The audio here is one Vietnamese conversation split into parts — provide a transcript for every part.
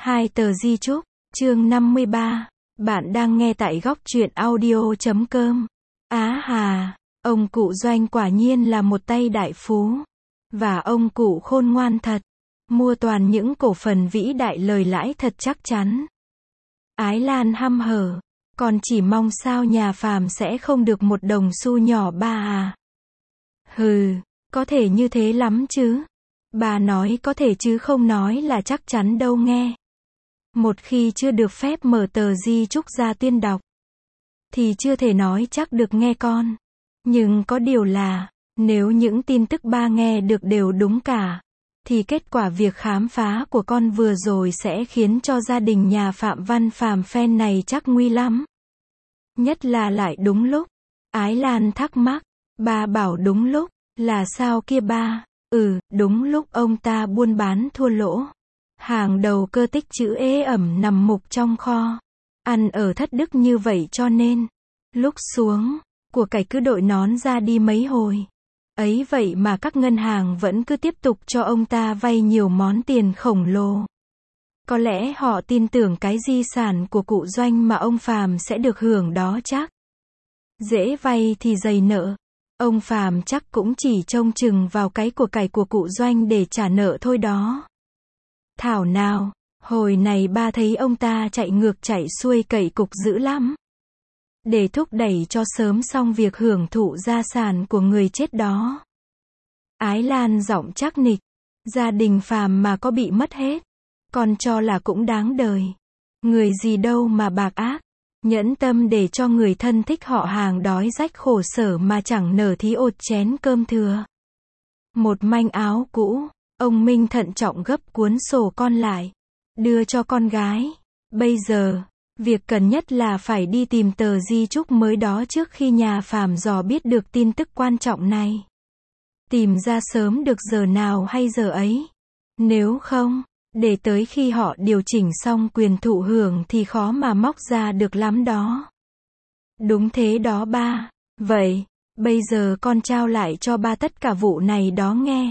Hai tờ di chúc, chương 53. Bạn đang nghe tại góc truyện audio.com. Á hà, ông cụ Doanh quả nhiên là một tay đại phú. Và ông cụ khôn ngoan thật. Mua toàn những cổ phần vĩ đại lời lãi thật chắc chắn. Ái Lan hăm hở. Còn chỉ mong sao nhà phàm sẽ không được một đồng xu nhỏ ba à. Hừ, có thể như thế lắm chứ. Bà nói có thể chứ không nói là chắc chắn đâu nghe. Một khi chưa được phép mở tờ di chúc ra tuyên đọc, thì chưa thể nói chắc được nghe con. Nhưng có điều là, nếu những tin tức ba nghe được đều đúng cả, thì kết quả việc khám phá của con vừa rồi sẽ khiến cho gia đình nhà Phạm Văn Phàm phen này chắc nguy lắm. Nhất là lại đúng lúc. Ái Lan thắc mắc, ba bảo đúng lúc, là sao kia ba? Đúng lúc ông ta buôn bán thua lỗ. Hàng đầu cơ tích chữ ế ẩm nằm mục trong kho. Ăn ở thất đức như vậy cho nên, lúc xuống, của cải cứ đội nón ra đi mấy hồi. Ấy vậy mà các ngân hàng vẫn cứ tiếp tục cho ông ta vay nhiều món tiền khổng lồ. Có lẽ họ tin tưởng cái di sản của cụ Doanh mà ông Phàm sẽ được hưởng đó chắc. Dễ vay thì dày nợ. Ông Phàm chắc cũng chỉ trông chừng vào cái của cải của cụ Doanh để trả nợ thôi đó. Thảo nào, hồi này ba thấy ông ta chạy ngược chạy xuôi cậy cục dữ lắm. Để thúc đẩy cho sớm xong việc hưởng thụ gia sản của người chết đó. Ái Lan giọng chắc nịch, gia đình Phàm mà có bị mất hết, con cho là cũng đáng đời. Người gì đâu mà bạc ác, nhẫn tâm để cho người thân thích họ hàng đói rách khổ sở mà chẳng nở thí ột chén cơm thừa. Một manh áo cũ. Ông Minh thận trọng gấp cuốn sổ con lại, đưa cho con gái. Bây giờ, việc cần nhất là phải đi tìm tờ di chúc mới đó trước khi nhà Phàm dò biết được tin tức quan trọng này. Tìm ra sớm được giờ nào hay giờ ấy. Nếu không, để tới khi họ điều chỉnh xong quyền thụ hưởng thì khó mà móc ra được lắm đó. Đúng thế đó ba. Vậy, bây giờ con trao lại cho ba tất cả vụ này đó nghe.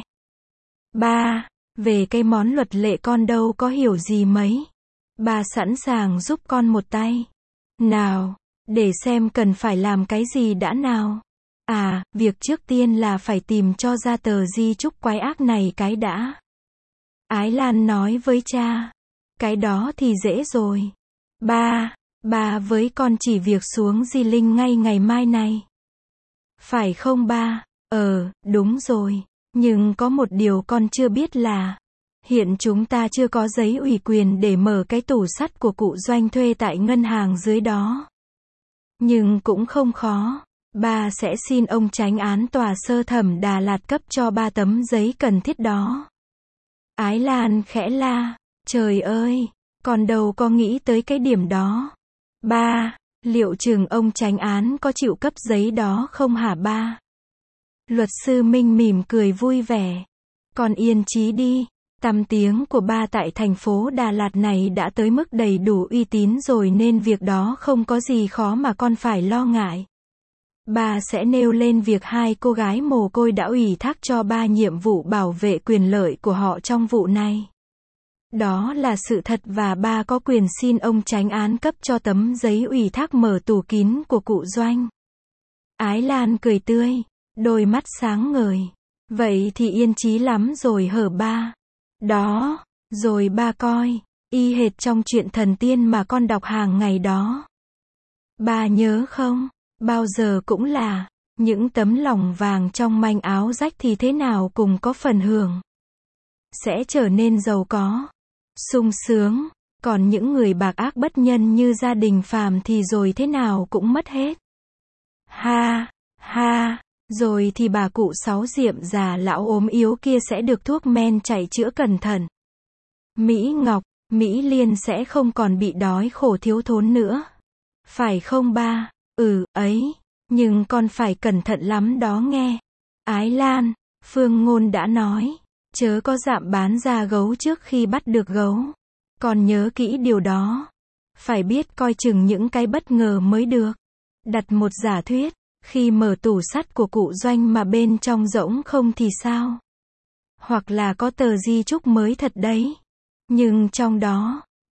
Ba, về cái món luật lệ con đâu có hiểu gì mấy. Ba sẵn sàng giúp con một tay. Nào, để xem cần phải làm cái gì đã nào. Việc trước tiên là phải tìm cho ra tờ di chúc quái ác này cái đã. Ái Lan nói với cha. Cái đó thì dễ rồi. Ba với con chỉ việc xuống Di Linh ngay ngày mai này. Phải không ba? Đúng rồi. Nhưng có một điều con chưa biết là, hiện chúng ta chưa có giấy ủy quyền để mở cái tủ sắt của cụ Doanh thuê tại ngân hàng dưới đó. Nhưng cũng không khó, ba sẽ xin ông chánh án tòa sơ thẩm Đà Lạt cấp cho 3 tấm giấy cần thiết đó. Ái Lan khẽ la, trời ơi, con đâu có nghĩ tới cái điểm đó. Ba, liệu chừng ông chánh án có chịu cấp giấy đó không hả ba? Luật sư Minh mỉm cười vui vẻ. Con yên chí đi, tăm tiếng của ba tại thành phố Đà Lạt này đã tới mức đầy đủ uy tín rồi nên việc đó không có gì khó mà con phải lo ngại. Ba sẽ nêu lên việc 2 cô gái mồ côi đã ủy thác cho ba nhiệm vụ bảo vệ quyền lợi của họ trong vụ này. Đó là sự thật và ba có quyền xin ông chánh án cấp cho tấm giấy ủy thác mở tủ kín của cụ Doanh. Ái Lan cười tươi. Đôi mắt sáng ngời. Vậy thì yên chí lắm rồi hở ba. Đó, rồi ba coi, y hệt trong truyện thần tiên mà con đọc hàng ngày đó. Ba nhớ không, bao giờ cũng là, những tấm lòng vàng trong manh áo rách thì thế nào cùng có phần hưởng. Sẽ trở nên giàu có, sung sướng, còn những người bạc ác bất nhân như gia đình Phàm thì rồi thế nào cũng mất hết. Ha, ha. Rồi thì bà cụ Sáu Diệm già lão ốm yếu kia sẽ được thuốc men chạy chữa cẩn thận. Mỹ Ngọc, Mỹ Liên sẽ không còn bị đói khổ thiếu thốn nữa. Phải không ba? Ấy, nhưng con phải cẩn thận lắm đó nghe. Ái Lan, Phương Ngôn đã nói, chớ có dạm bán da gấu trước khi bắt được gấu. Con nhớ kỹ điều đó. Phải biết coi chừng những cái bất ngờ mới được. Đặt một giả thuyết. Khi mở tủ sắt của cụ Doanh mà bên trong rỗng không thì sao? Hoặc là có tờ di chúc mới thật đấy. Nhưng trong đó,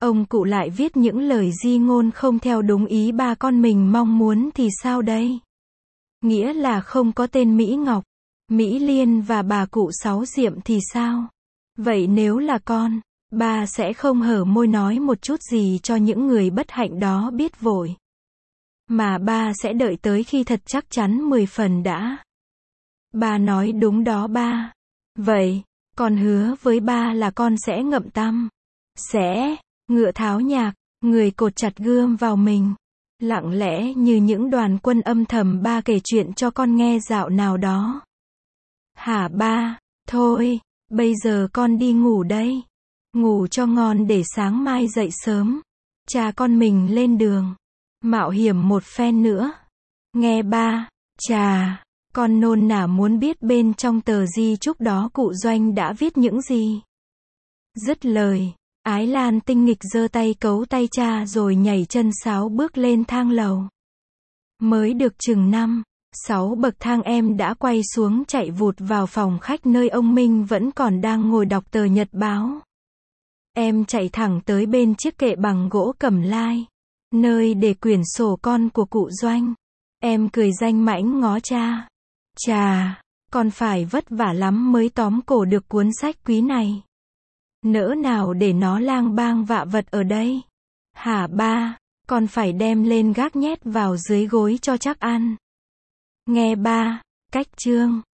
ông cụ lại viết những lời di ngôn không theo đúng ý ba con mình mong muốn thì sao đây? Nghĩa là không có tên Mỹ Ngọc, Mỹ Liên và bà cụ Sáu Diệm thì sao? Vậy nếu là con, ba sẽ không hở môi nói một chút gì cho những người bất hạnh đó biết vội. Mà ba sẽ đợi tới khi thật chắc chắn 10 phần đã. Ba nói đúng đó ba. Vậy, con hứa với ba là con sẽ ngậm tăm. Sẽ, ngựa tháo nhạc, người cột chặt gươm vào mình. Lặng lẽ như những đoàn quân âm thầm ba kể chuyện cho con nghe dạo nào đó. Hả ba, thôi, bây giờ con đi ngủ đây. Ngủ cho ngon để sáng mai dậy sớm. Cha con mình lên đường. Mạo hiểm một phen nữa. Nghe ba, chà, con nôn nả muốn biết bên trong tờ di chúc đó cụ Doanh đã viết những gì. Dứt lời, Ái Lan tinh nghịch giơ tay cấu tay cha rồi nhảy chân sáo bước lên thang lầu. Mới được chừng 5-6 bậc thang em đã quay xuống chạy vụt vào phòng khách nơi ông Minh vẫn còn đang ngồi đọc tờ nhật báo. Em chạy thẳng tới bên chiếc kệ bằng gỗ cẩm lai, nơi để quyển sổ con của cụ Doanh. Em cười danh mãnh ngó cha. Chà, con phải vất vả lắm mới tóm cổ được cuốn sách quý này. Nỡ nào để nó lang bang vạ vật ở đây. Hả ba, con phải đem lên gác nhét vào dưới gối cho chắc ăn. Nghe ba, cách chương.